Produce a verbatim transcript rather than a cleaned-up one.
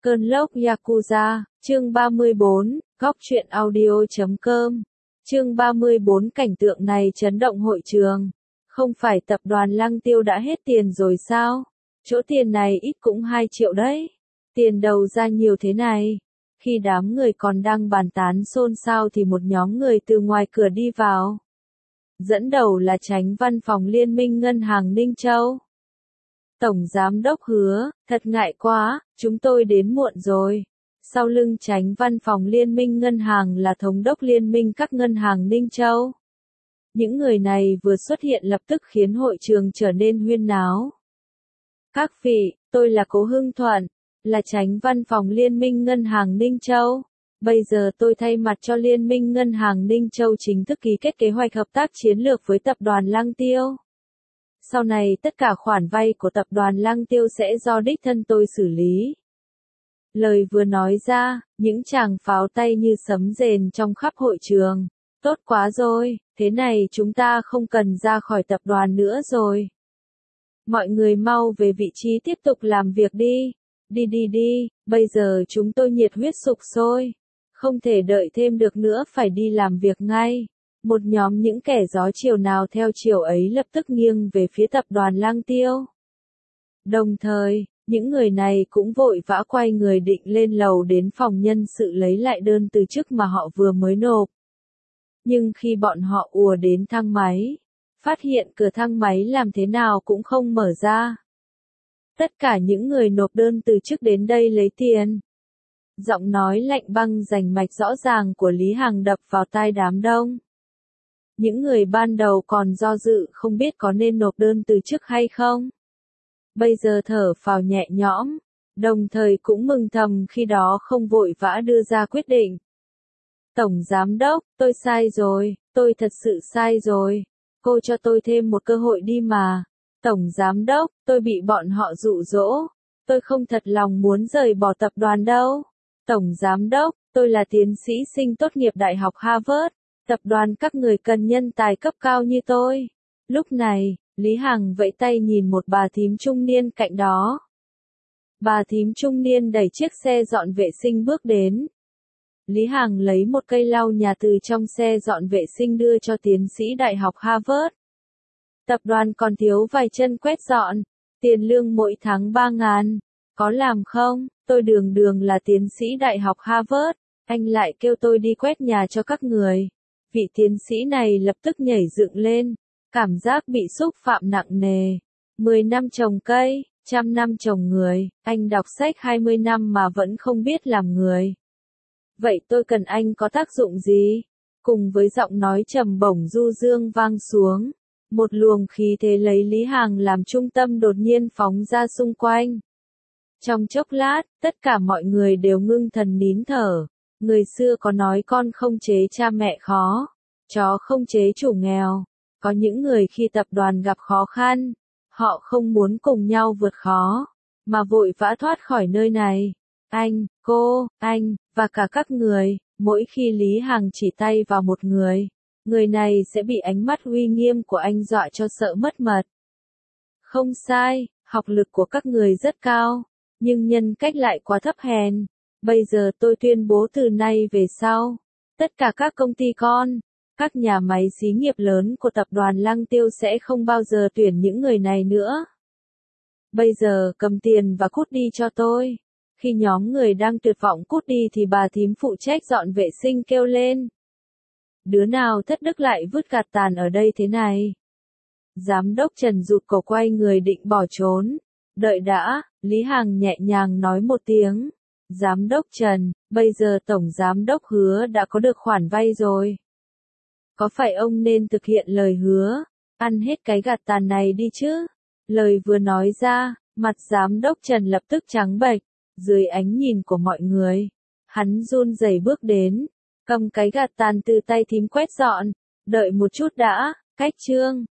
Cơn lốc Yakuza, chương ba mươi bốn, góc truyện audio chấm com. Chương ba mươi bốn cảnh tượng này chấn động hội trường. Không phải tập đoàn Lăng Tiêu đã hết tiền rồi sao? Chỗ tiền này ít cũng hai triệu đấy. Tiền đầu ra nhiều thế này. Khi đám người còn đang bàn tán xôn xao thì một nhóm người từ ngoài cửa đi vào. Dẫn đầu là Chánh Văn phòng Liên minh Ngân hàng Ninh Châu. Tổng Giám đốc Hứa, thật ngại quá, chúng tôi đến muộn rồi. Sau lưng Chánh Văn phòng Liên minh Ngân hàng là Thống đốc Liên minh các ngân hàng Ninh Châu. Những người này vừa xuất hiện lập tức khiến hội trường trở nên huyên náo. Các vị, tôi là Cố Hưng Thuận, là Chánh Văn phòng Liên minh Ngân hàng Ninh Châu. Bây giờ tôi thay mặt cho Liên minh Ngân hàng Ninh Châu chính thức ký kết kế hoạch hợp tác chiến lược với tập đoàn Lăng Tiêu. Sau này tất cả khoản vay của tập đoàn Lăng Tiêu sẽ do đích thân tôi xử lý. Lời vừa nói ra, những tràng pháo tay như sấm rền trong khắp hội trường. Tốt quá rồi, thế này chúng ta không cần ra khỏi tập đoàn nữa rồi. Mọi người mau về vị trí tiếp tục làm việc đi. Đi đi đi, bây giờ chúng tôi nhiệt huyết sục sôi. Không thể đợi thêm được nữa, phải đi làm việc ngay. Một nhóm những kẻ gió chiều nào theo chiều ấy lập tức nghiêng về phía tập đoàn Lăng Tiêu. Đồng thời, những người này cũng vội vã quay người định lên lầu đến phòng nhân sự lấy lại đơn từ chức mà họ vừa mới nộp. Nhưng khi bọn họ ùa đến thang máy, phát hiện cửa thang máy làm thế nào cũng không mở ra. Tất cả những người nộp đơn từ chức đến đây lấy tiền. Giọng nói lạnh băng rành mạch rõ ràng của Lý Hằng đập vào tai đám đông. Những người ban đầu còn do dự không biết có nên nộp đơn từ chức hay không. Bây giờ thở phào nhẹ nhõm, đồng thời cũng mừng thầm khi đó không vội vã đưa ra quyết định. Tổng Giám đốc, tôi sai rồi, tôi thật sự sai rồi. Cô cho tôi thêm một cơ hội đi mà. Tổng Giám đốc, tôi bị bọn họ dụ dỗ. Tôi không thật lòng muốn rời bỏ tập đoàn đâu. Tổng Giám đốc, tôi là tiến sĩ sinh tốt nghiệp Đại học Harvard. Tập đoàn các người cần nhân tài cấp cao như tôi. Lúc này, Lý Hằng vẫy tay nhìn một bà thím trung niên cạnh đó. Bà thím trung niên đẩy chiếc xe dọn vệ sinh bước đến. Lý Hằng lấy một cây lau nhà từ trong xe dọn vệ sinh đưa cho tiến sĩ Đại học Harvard. Tập đoàn còn thiếu vài chân quét dọn, tiền lương mỗi tháng ba ngàn. Có làm không? Tôi đường đường là tiến sĩ Đại học Harvard, anh lại kêu tôi đi quét nhà cho các người. Vị tiến sĩ này lập tức nhảy dựng lên, cảm giác bị xúc phạm nặng nề. Mười năm trồng cây, trăm năm trồng người, anh đọc sách hai mươi năm mà vẫn không biết làm người. Vậy tôi cần anh có tác dụng gì? Cùng với giọng nói trầm bổng du dương vang xuống, một luồng khí thế lấy Lý Hằng làm trung tâm đột nhiên phóng ra xung quanh. Trong chốc lát, tất cả mọi người đều ngưng thần nín thở. Người xưa có nói con không chế cha mẹ khó, chó không chế chủ nghèo. Có những người khi tập đoàn gặp khó khăn, họ không muốn cùng nhau vượt khó, mà vội vã thoát khỏi nơi này. Anh, cô, anh, và cả các người, mỗi khi Lý Hằng chỉ tay vào một người, người này sẽ bị ánh mắt uy nghiêm của anh dọa cho sợ mất mật. Không sai, học lực của các người rất cao, nhưng nhân cách lại quá thấp hèn. Bây giờ tôi tuyên bố từ nay về sau, tất cả các công ty con, các nhà máy xí nghiệp lớn của tập đoàn Lăng Tiêu sẽ không bao giờ tuyển những người này nữa. Bây giờ cầm tiền và cút đi cho tôi. Khi nhóm người đang tuyệt vọng cút đi thì bà thím phụ trách dọn vệ sinh kêu lên. Đứa nào thất đức lại vứt gạt tàn ở đây thế này? Giám đốc Trần rụt cổ quay người định bỏ trốn. Đợi đã, Lý Hằng nhẹ nhàng nói một tiếng. Giám đốc Trần, bây giờ Tổng Giám đốc Hứa đã có được khoản vay rồi. Có phải ông nên thực hiện lời hứa, ăn hết cái gạt tàn này đi chứ? Lời vừa nói ra, mặt Giám đốc Trần lập tức trắng bệch, dưới ánh nhìn của mọi người. Hắn run rẩy bước đến, cầm cái gạt tàn từ tay thím quét dọn. Đợi một chút đã, cách trương,